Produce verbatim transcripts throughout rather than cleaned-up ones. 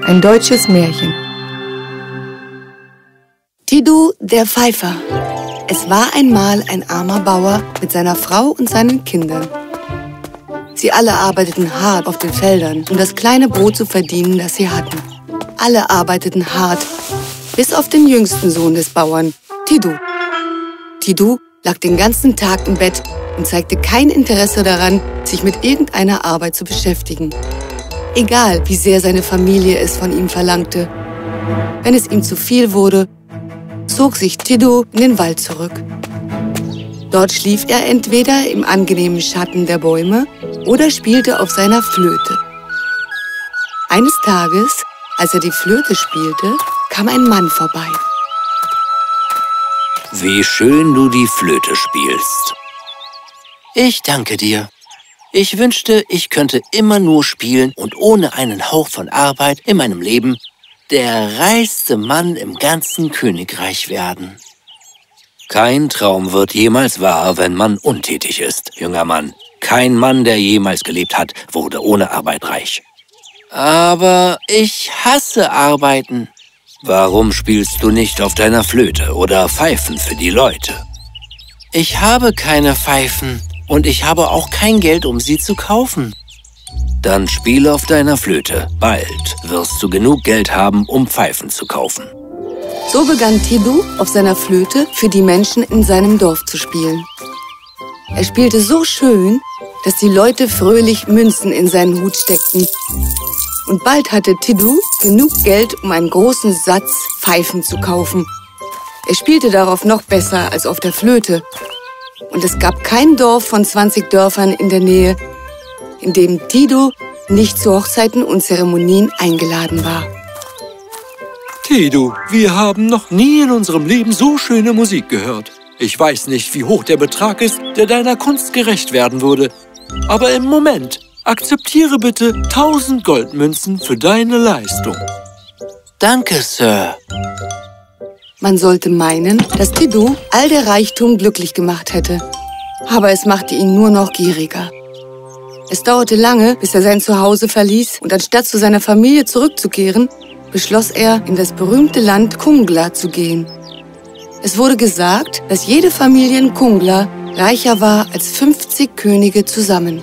Ein deutsches Märchen. Tidu, der Pfeifer. Es war einmal ein armer Bauer mit seiner Frau und seinen Kindern. Sie alle arbeiteten hart auf den Feldern, um das kleine Brot zu verdienen, das sie hatten. Alle arbeiteten hart, bis auf den jüngsten Sohn des Bauern, Tidu. Tidu lag den ganzen Tag im Bett und zeigte kein Interesse daran, sich mit irgendeiner Arbeit zu beschäftigen. Egal, wie sehr seine Familie es von ihm verlangte. Wenn es ihm zu viel wurde, zog sich Tidu in den Wald zurück. Dort schlief er entweder im angenehmen Schatten der Bäume oder spielte auf seiner Flöte. Eines Tages, als er die Flöte spielte, kam ein Mann vorbei. Wie schön du die Flöte spielst. Ich danke dir. Ich wünschte, ich könnte immer nur spielen und ohne einen Hauch von Arbeit in meinem Leben der reichste Mann im ganzen Königreich werden. Kein Traum wird jemals wahr, wenn man untätig ist, junger Mann. Kein Mann, der jemals gelebt hat, wurde ohne Arbeit reich. Aber ich hasse Arbeiten. Warum spielst du nicht auf deiner Flöte oder Pfeifen für die Leute? Ich habe keine Pfeifen und ich habe auch kein Geld, um sie zu kaufen. Dann spiele auf deiner Flöte. Bald wirst du genug Geld haben, um Pfeifen zu kaufen. So begann Tidu auf seiner Flöte für die Menschen in seinem Dorf zu spielen. Er spielte so schön, dass die Leute fröhlich Münzen in seinen Hut steckten. Und bald hatte Tidu genug Geld, um einen großen Satz Pfeifen zu kaufen. Er spielte darauf noch besser als auf der Flöte. Und es gab kein Dorf von zwanzig Dörfern in der Nähe, in dem Tidu nicht zu Hochzeiten und Zeremonien eingeladen war. Tidu, wir haben noch nie in unserem Leben so schöne Musik gehört. Ich weiß nicht, wie hoch der Betrag ist, der deiner Kunst gerecht werden würde. Aber im Moment akzeptiere bitte tausend Goldmünzen für deine Leistung. Danke, Sir. Man sollte meinen, dass Tidu all der Reichtum glücklich gemacht hätte. Aber es machte ihn nur noch gieriger. Es dauerte lange, bis er sein Zuhause verließ und anstatt zu seiner Familie zurückzukehren, beschloss er, in das berühmte Land Kungla zu gehen. Es wurde gesagt, dass jede Familie in Kungla reicher war als fünfzig Könige zusammen.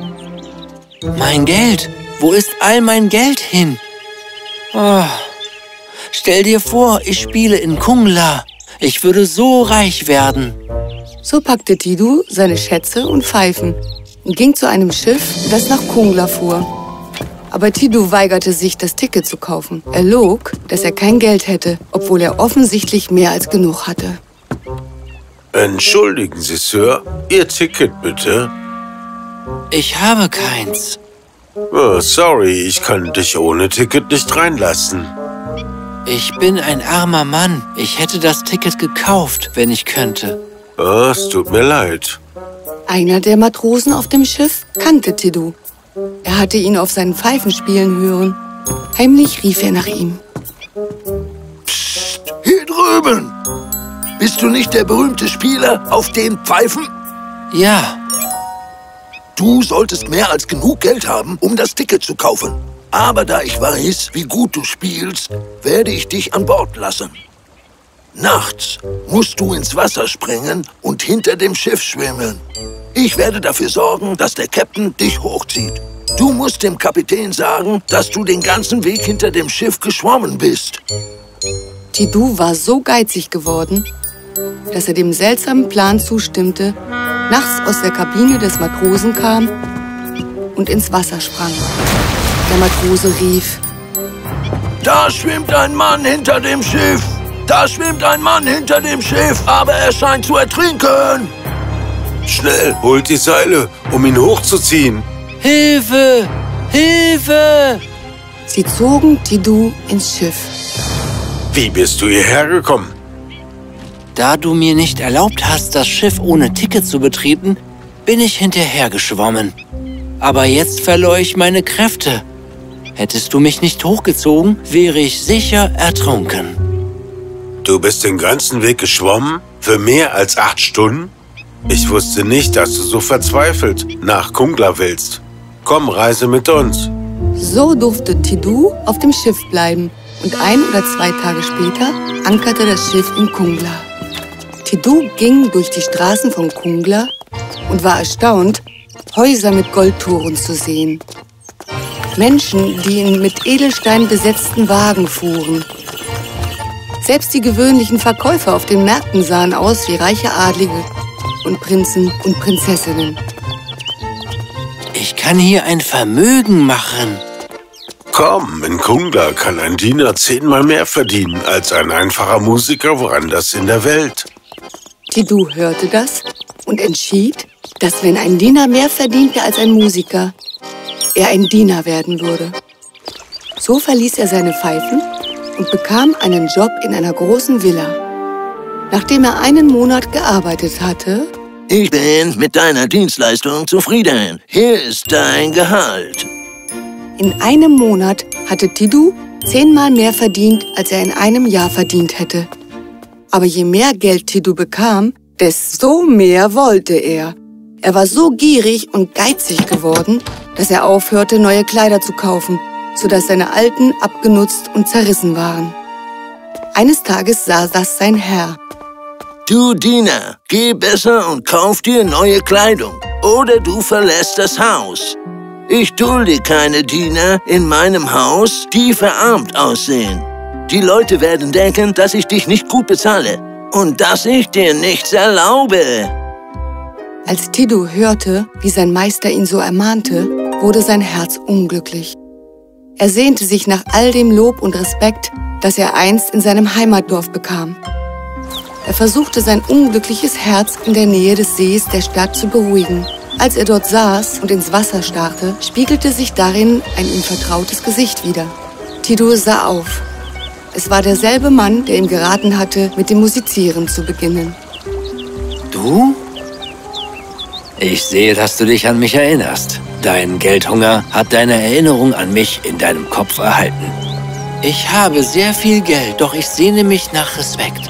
Mein Geld! Wo ist all mein Geld hin? Oh. Stell dir vor, ich spiele in Kungla. Ich würde so reich werden. So packte Tidu seine Schätze und Pfeifen und ging zu einem Schiff, das nach Kungla fuhr. Aber Tidu weigerte sich, das Ticket zu kaufen. Er log, dass er kein Geld hätte, obwohl er offensichtlich mehr als genug hatte. Entschuldigen Sie, Sir, Ihr Ticket bitte. Ich habe keins. Oh, sorry, ich kann dich ohne Ticket nicht reinlassen. Ich bin ein armer Mann. Ich hätte das Ticket gekauft, wenn ich könnte. Oh, es tut mir leid. Einer der Matrosen auf dem Schiff kannte Tidu. Er hatte ihn auf seinen Pfeifen spielen hören. Heimlich rief er nach ihm. Psst, hier drüben! Bist du nicht der berühmte Spieler auf den Pfeifen? Ja. Du solltest mehr als genug Geld haben, um das Ticket zu kaufen. Aber da ich weiß, wie gut du spielst, werde ich dich an Bord lassen. Nachts musst du ins Wasser springen und hinter dem Schiff schwimmen. Ich werde dafür sorgen, dass der Kapitän dich hochzieht. Du musst dem Kapitän sagen, dass du den ganzen Weg hinter dem Schiff geschwommen bist. Tidu war so geizig geworden, dass er dem seltsamen Plan zustimmte, nachts aus der Kabine des Matrosen kam und ins Wasser sprang. Der Matrose rief: Da schwimmt ein Mann hinter dem Schiff! Da schwimmt ein Mann hinter dem Schiff, aber er scheint zu ertrinken! Schnell, holt die Seile, um ihn hochzuziehen. Hilfe! Hilfe! Sie zogen Tidu ins Schiff. Wie bist du hierher gekommen? Da du mir nicht erlaubt hast, das Schiff ohne Ticket zu betreten, bin ich hinterhergeschwommen. Aber jetzt verlor ich meine Kräfte. Hättest du mich nicht hochgezogen, wäre ich sicher ertrunken. Du bist den ganzen Weg geschwommen? Für mehr als acht Stunden? Ich wusste nicht, dass du so verzweifelt nach Kungla willst. Komm, reise mit uns. So durfte Tidou auf dem Schiff bleiben und ein oder zwei Tage später ankerte das Schiff in Kungla. Tidou ging durch die Straßen von Kungla und war erstaunt, Häuser mit Goldtoren zu sehen. Menschen, die in mit Edelstein besetzten Wagen fuhren. Selbst die gewöhnlichen Verkäufer auf den Märkten sahen aus wie reiche Adlige und Prinzen und Prinzessinnen. Ich kann hier ein Vermögen machen. Komm, in Kungla kann ein Diener zehnmal mehr verdienen als ein einfacher Musiker woanders in der Welt. Tidou hörte das und entschied, dass wenn ein Diener mehr verdiente als ein Musiker, er ein Diener werden würde. So verließ er seine Pfeifen und bekam einen Job in einer großen Villa. Nachdem er einen Monat gearbeitet hatte... Ich bin mit deiner Dienstleistung zufrieden. Hier ist dein Gehalt. In einem Monat hatte Tidou zehnmal mehr verdient, als er in einem Jahr verdient hätte. Aber je mehr Geld Tidou bekam, desto mehr wollte er. Er war so gierig und geizig geworden, dass er aufhörte, neue Kleider zu kaufen, sodass seine alten abgenutzt und zerrissen waren. Eines Tages sah das sein Herr. Du Diener, geh besser und kauf dir neue Kleidung, oder du verlässt das Haus. Ich dulde keine Diener in meinem Haus, die verarmt aussehen. Die Leute werden denken, dass ich dich nicht gut bezahle und dass ich dir nichts erlaube. Als Tidou hörte, wie sein Meister ihn so ermahnte, wurde sein Herz unglücklich. Er sehnte sich nach all dem Lob und Respekt, das er einst in seinem Heimatdorf bekam. Er versuchte, sein unglückliches Herz in der Nähe des Sees der Stadt zu beruhigen. Als er dort saß und ins Wasser starrte, spiegelte sich darin ein ihm vertrautes Gesicht wider. Tidou sah auf. Es war derselbe Mann, der ihm geraten hatte, mit dem Musizieren zu beginnen. Du? Ich sehe, dass du dich an mich erinnerst. Dein Geldhunger hat deine Erinnerung an mich in deinem Kopf erhalten. Ich habe sehr viel Geld, doch ich sehne mich nach Respekt.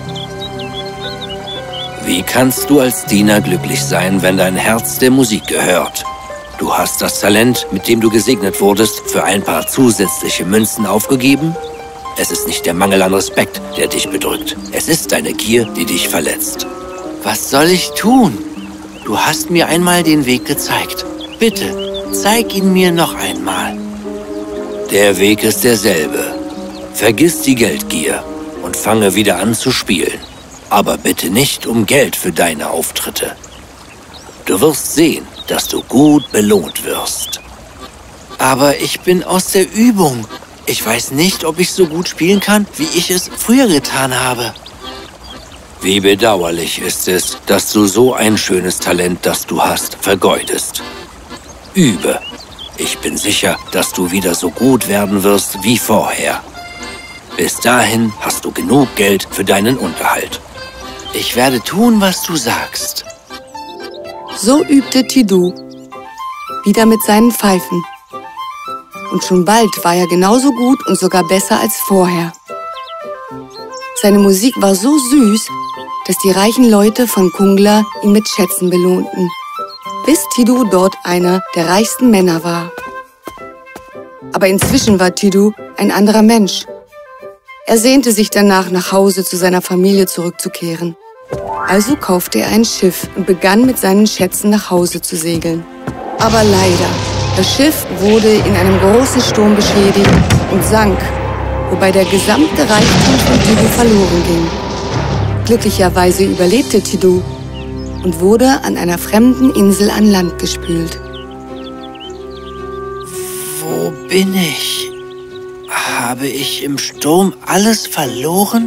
Wie kannst du als Diener glücklich sein, wenn dein Herz der Musik gehört? Du hast das Talent, mit dem du gesegnet wurdest, für ein paar zusätzliche Münzen aufgegeben? Es ist nicht der Mangel an Respekt, der dich bedrückt. Es ist deine Gier, die dich verletzt. Was soll ich tun? Du hast mir einmal den Weg gezeigt. Bitte, zeig ihn mir noch einmal. Der Weg ist derselbe. Vergiss die Geldgier und fange wieder an zu spielen. Aber bitte nicht um Geld für deine Auftritte. Du wirst sehen, dass du gut belohnt wirst. Aber ich bin aus der Übung. Ich weiß nicht, ob ich so gut spielen kann, wie ich es früher getan habe. Wie bedauerlich ist es, dass du so ein schönes Talent, das du hast, vergeudest. Übe. Ich bin sicher, dass du wieder so gut werden wirst wie vorher. Bis dahin hast du genug Geld für deinen Unterhalt. Ich werde tun, was du sagst. So übte Tidou, wieder mit seinen Pfeifen. Und schon bald war er genauso gut und sogar besser als vorher. Seine Musik war so süß, dass die reichen Leute von Kungla ihn mit Schätzen belohnten, bis Tidou dort einer der reichsten Männer war. Aber inzwischen war Tidou ein anderer Mensch. Er sehnte sich danach, nach Hause zu seiner Familie zurückzukehren. Also kaufte er ein Schiff und begann mit seinen Schätzen nach Hause zu segeln. Aber leider, das Schiff wurde in einem großen Sturm beschädigt und sank, wobei der gesamte Reichtum von Tidou verloren ging. Glücklicherweise überlebte Tidou und wurde an einer fremden Insel an Land gespült. Wo bin ich? Habe ich im Sturm alles verloren?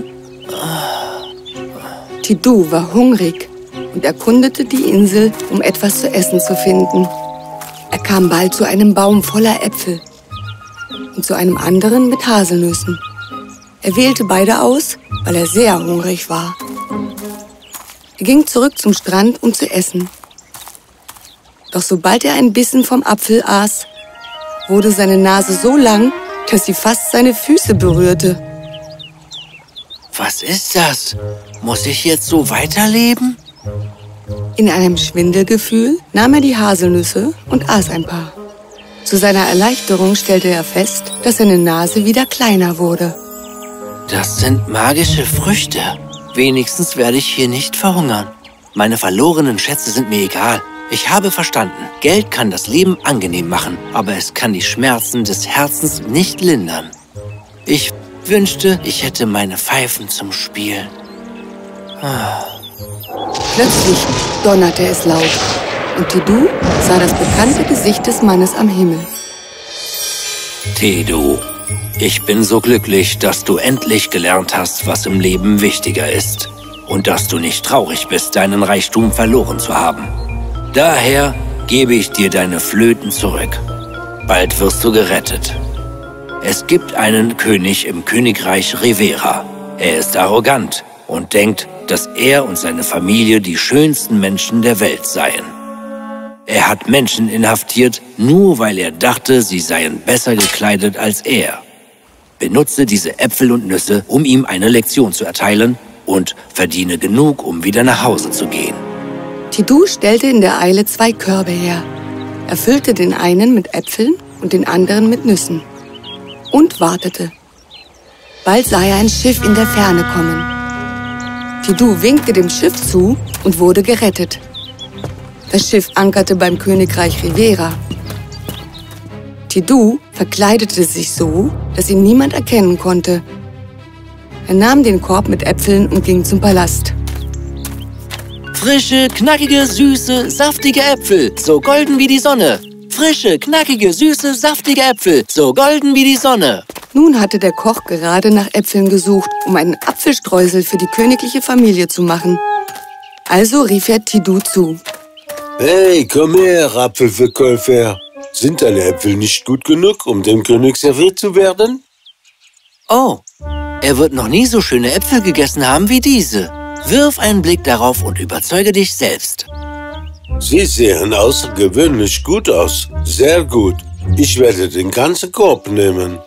Tidou war hungrig und erkundete die Insel, um etwas zu essen zu finden. Er kam bald zu einem Baum voller Äpfel und zu einem anderen mit Haselnüssen. Er wählte beide aus, weil er sehr hungrig war. Er ging zurück zum Strand, um zu essen. Doch sobald er ein Bissen vom Apfel aß, wurde seine Nase so lang, dass sie fast seine Füße berührte. Was ist das? Muss ich jetzt so weiterleben? In einem Schwindelgefühl nahm er die Haselnüsse und aß ein paar. Zu seiner Erleichterung stellte er fest, dass seine Nase wieder kleiner wurde. Das sind magische Früchte. Wenigstens werde ich hier nicht verhungern. Meine verlorenen Schätze sind mir egal. Ich habe verstanden, Geld kann das Leben angenehm machen, aber es kann die Schmerzen des Herzens nicht lindern. Ich wünschte, ich hätte meine Pfeifen zum Spielen. Ah. Plötzlich donnerte es laut und Tidou sah das bekannte Gesicht des Mannes am Himmel. Tidou, ich bin so glücklich, dass du endlich gelernt hast, was im Leben wichtiger ist und dass du nicht traurig bist, deinen Reichtum verloren zu haben. Daher gebe ich dir deine Flöten zurück. Bald wirst du gerettet. Es gibt einen König im Königreich Rivera. Er ist arrogant und denkt, dass er und seine Familie die schönsten Menschen der Welt seien. Er hat Menschen inhaftiert, nur weil er dachte, sie seien besser gekleidet als er. Benutze diese Äpfel und Nüsse, um ihm eine Lektion zu erteilen und verdiene genug, um wieder nach Hause zu gehen. Tidou stellte in der Eile zwei Körbe her. Er füllte den einen mit Äpfeln und den anderen mit Nüssen. Und wartete. Bald sah er ein Schiff in der Ferne kommen. Tidou winkte dem Schiff zu und wurde gerettet. Das Schiff ankerte beim Königreich Rivera. Tidou verkleidete sich so, dass ihn niemand erkennen konnte. Er nahm den Korb mit Äpfeln und ging zum Palast. Frische, knackige, süße, saftige Äpfel, so golden wie die Sonne. Frische, knackige, süße, saftige Äpfel, so golden wie die Sonne. Nun hatte der Koch gerade nach Äpfeln gesucht, um einen Apfelstreusel für die königliche Familie zu machen. Also rief er Tidou zu. Hey, komm her, Apfelverkäufer. Sind deine Äpfel nicht gut genug, um dem König serviert zu werden? Oh, er wird noch nie so schöne Äpfel gegessen haben wie diese. Wirf einen Blick darauf und überzeuge dich selbst. Sie sehen außergewöhnlich gut aus. Sehr gut. Ich werde den ganzen Korb nehmen.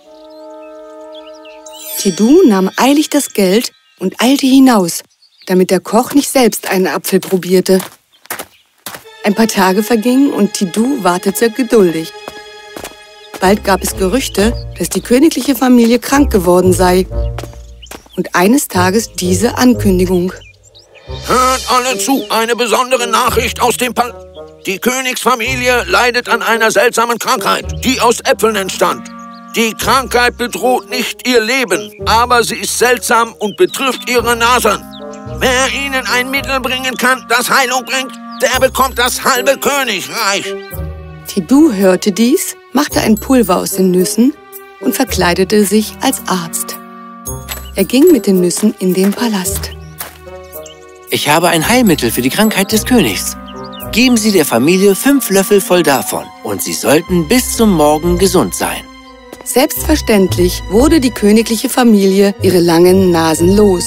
Tidou nahm eilig das Geld und eilte hinaus, damit der Koch nicht selbst einen Apfel probierte. Ein paar Tage vergingen und Tidou wartete geduldig. Bald gab es Gerüchte, dass die königliche Familie krank geworden sei. Und eines Tages diese Ankündigung. Hört alle zu, eine besondere Nachricht aus dem Palast. Die Königsfamilie leidet an einer seltsamen Krankheit, die aus Äpfeln entstand. Die Krankheit bedroht nicht ihr Leben, aber sie ist seltsam und betrifft ihre Nasen. Wer ihnen ein Mittel bringen kann, das Heilung bringt, der bekommt das halbe Königreich. Tidou hörte dies, machte ein Pulver aus den Nüssen und verkleidete sich als Arzt. Er ging mit den Nüssen in den Palast. Ich habe ein Heilmittel für die Krankheit des Königs. Geben Sie der Familie fünf Löffel voll davon und sie sollten bis zum Morgen gesund sein. Selbstverständlich wurde die königliche Familie ihre langen Nasen los.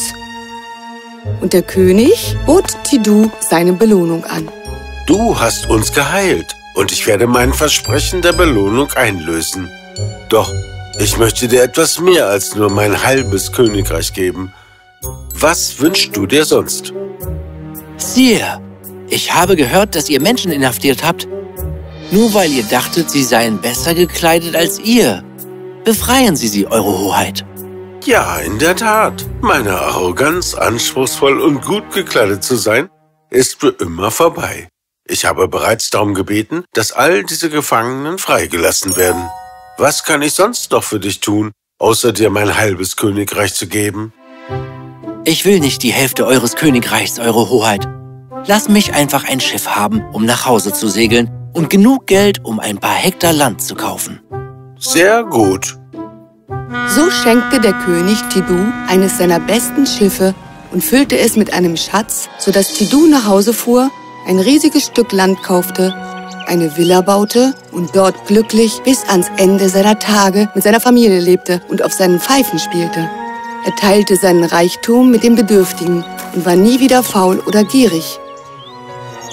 Und der König bot Tidou seine Belohnung an. Du hast uns geheilt und ich werde mein Versprechen der Belohnung einlösen. Doch ich möchte dir etwas mehr als nur mein halbes Königreich geben. Was wünschst du dir sonst? Sire, ich habe gehört, dass ihr Menschen inhaftiert habt, nur weil ihr dachtet, sie seien besser gekleidet als ihr. Befreien Sie sie, Eure Hoheit. Ja, in der Tat. Meine Arroganz, anspruchsvoll und gut gekleidet zu sein, ist für immer vorbei. Ich habe bereits darum gebeten, dass all diese Gefangenen freigelassen werden. Was kann ich sonst noch für dich tun, außer dir mein halbes Königreich zu geben? Ich will nicht die Hälfte eures Königreichs, Eure Hoheit. Lass mich einfach ein Schiff haben, um nach Hause zu segeln und genug Geld, um ein paar Hektar Land zu kaufen. Sehr gut. So schenkte der König Tidou eines seiner besten Schiffe und füllte es mit einem Schatz, sodass Tidou nach Hause fuhr, ein riesiges Stück Land kaufte, eine Villa baute und dort glücklich bis ans Ende seiner Tage mit seiner Familie lebte und auf seinen Pfeifen spielte. Er teilte seinen Reichtum mit den Bedürftigen und war nie wieder faul oder gierig.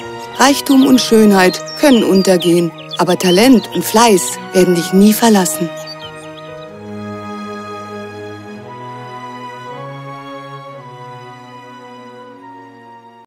Reichtum und Schönheit können untergehen, aber Talent und Fleiß werden dich nie verlassen.